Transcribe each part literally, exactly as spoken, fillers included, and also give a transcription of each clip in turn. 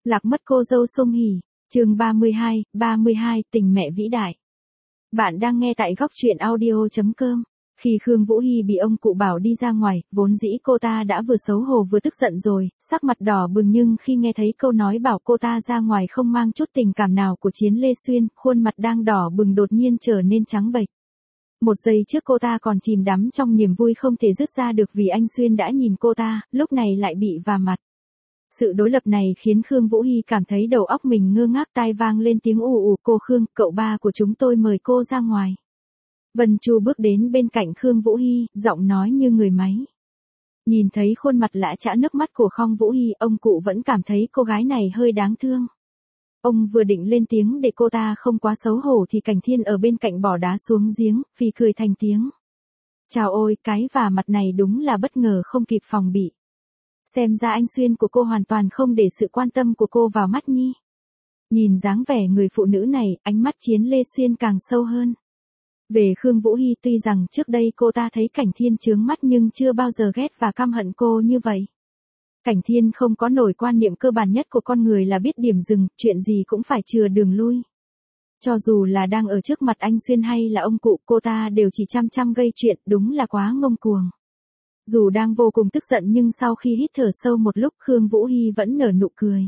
Lạc mất cô dâu Song Hỷ, chương ba mươi hai, ba mươi hai, tình mẹ vĩ đại. Bạn đang nghe tại góc truyện audio chấm com. Khi Khương Vũ Hy bị ông cụ bảo đi ra ngoài, vốn dĩ cô ta đã vừa xấu hổ vừa tức giận rồi, sắc mặt đỏ bừng, nhưng khi nghe thấy câu nói bảo cô ta ra ngoài không mang chút tình cảm nào của Chiến Lê Xuyên, khuôn mặt đang đỏ bừng đột nhiên trở nên trắng bệch. Một giây trước cô ta còn chìm đắm trong niềm vui không thể dứt ra được vì anh Xuyên đã nhìn cô ta, lúc này lại bị vả mặt. Sự đối lập này khiến Khương Vũ Hy cảm thấy đầu óc mình ngơ ngác, tai vang lên tiếng ù ù, cô Khương, cậu ba của chúng tôi mời cô ra ngoài. Vân Chu bước đến bên cạnh Khương Vũ Hy, giọng nói như người máy. Nhìn thấy khuôn mặt lã chã nước mắt của Khương Vũ Hy, ông cụ vẫn cảm thấy cô gái này hơi đáng thương. Ông vừa định lên tiếng để cô ta không quá xấu hổ thì Cảnh Thiên ở bên cạnh bỏ đá xuống giếng, phì cười thành tiếng. Chào ôi, cái vả mặt này đúng là bất ngờ không kịp phòng bị. Xem ra anh Xuyên của cô hoàn toàn không để sự quan tâm của cô vào mắt nhi. Nhìn dáng vẻ người phụ nữ này, ánh mắt Chiến Lê Xuyên càng sâu hơn. Về Khương Vũ Hy, tuy rằng trước đây cô ta thấy Cảnh Thiên chướng mắt nhưng chưa bao giờ ghét và căm hận cô như vậy. Cảnh Thiên không có nổi quan niệm cơ bản nhất của con người là biết điểm dừng, chuyện gì cũng phải chừa đường lui. Cho dù là đang ở trước mặt anh Xuyên hay là ông cụ, cô ta đều chỉ chăm chăm gây chuyện, đúng là quá ngông cuồng. Dù đang vô cùng tức giận nhưng sau khi hít thở sâu một lúc, Khương Vũ Hy vẫn nở nụ cười.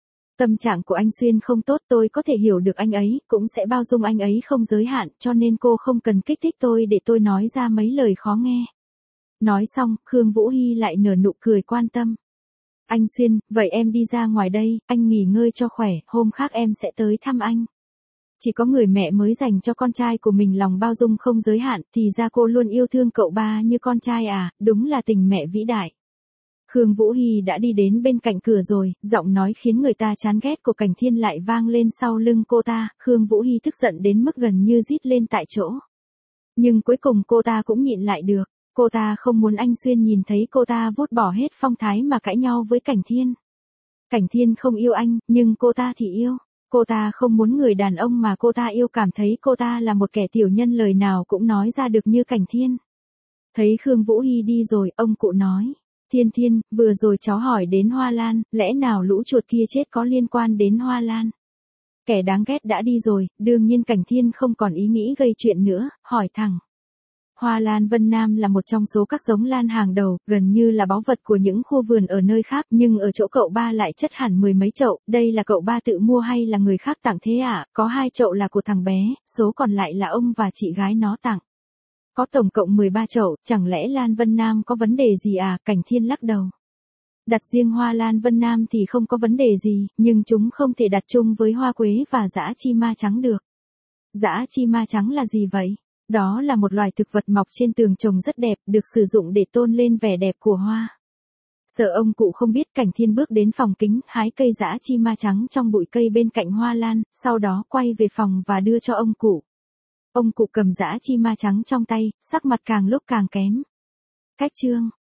Tâm trạng của anh Xuyên không tốt, tôi có thể hiểu được anh ấy, cũng sẽ bao dung anh ấy không giới hạn, cho nên cô không cần kích thích tôi để tôi nói ra mấy lời khó nghe. Nói xong, Khương Vũ Hy lại nở nụ cười quan tâm. Anh Xuyên, vậy em đi ra ngoài đây, anh nghỉ ngơi cho khỏe, hôm khác em sẽ tới thăm anh. Chỉ có người mẹ mới dành cho con trai của mình lòng bao dung không giới hạn, thì ra cô luôn yêu thương cậu ba như con trai à, đúng là tình mẹ vĩ đại. Khương Vũ Hy đã đi đến bên cạnh cửa rồi, giọng nói khiến người ta chán ghét của Cảnh Thiên lại vang lên sau lưng cô ta, Khương Vũ Hy tức giận đến mức gần như rít lên tại chỗ. Nhưng cuối cùng cô ta cũng nhịn lại được, cô ta không muốn anh Xuyên nhìn thấy cô ta vút bỏ hết phong thái mà cãi nhau với Cảnh Thiên. Cảnh Thiên không yêu anh, nhưng cô ta thì yêu. Cô ta không muốn người đàn ông mà cô ta yêu cảm thấy cô ta là một kẻ tiểu nhân, lời nào cũng nói ra được như Cảnh Thiên. Thấy Khương Vũ Hy đi rồi, ông cụ nói. Thiên Thiên, vừa rồi cháu hỏi đến Hoa Lan, lẽ nào lũ chuột kia chết có liên quan đến Hoa Lan? Kẻ đáng ghét đã đi rồi, đương nhiên Cảnh Thiên không còn ý nghĩ gây chuyện nữa, hỏi thẳng. Hoa Lan Vân Nam là một trong số các giống lan hàng đầu, gần như là báu vật của những khu vườn ở nơi khác, nhưng ở chỗ cậu ba lại chất hẳn mười mấy chậu, đây là cậu ba tự mua hay là người khác tặng thế ạ? À? Có hai chậu là của thằng bé, số còn lại là ông và chị gái nó tặng. Có tổng cộng mười ba chậu, chẳng lẽ Lan Vân Nam có vấn đề gì à? Cảnh Thiên lắc đầu. Đặt riêng hoa Lan Vân Nam thì không có vấn đề gì, nhưng chúng không thể đặt chung với hoa quế và dã chi ma trắng được. Dã chi ma trắng là gì vậy? Đó là một loài thực vật mọc trên tường trồng rất đẹp, được sử dụng để tôn lên vẻ đẹp của hoa. Sợ ông cụ không biết, Cảnh Thiên bước đến phòng kính, hái cây dã chi ma trắng trong bụi cây bên cạnh hoa lan, sau đó quay về phòng và đưa cho ông cụ. Ông cụ cầm dã chi ma trắng trong tay, sắc mặt càng lúc càng kém. Cách chương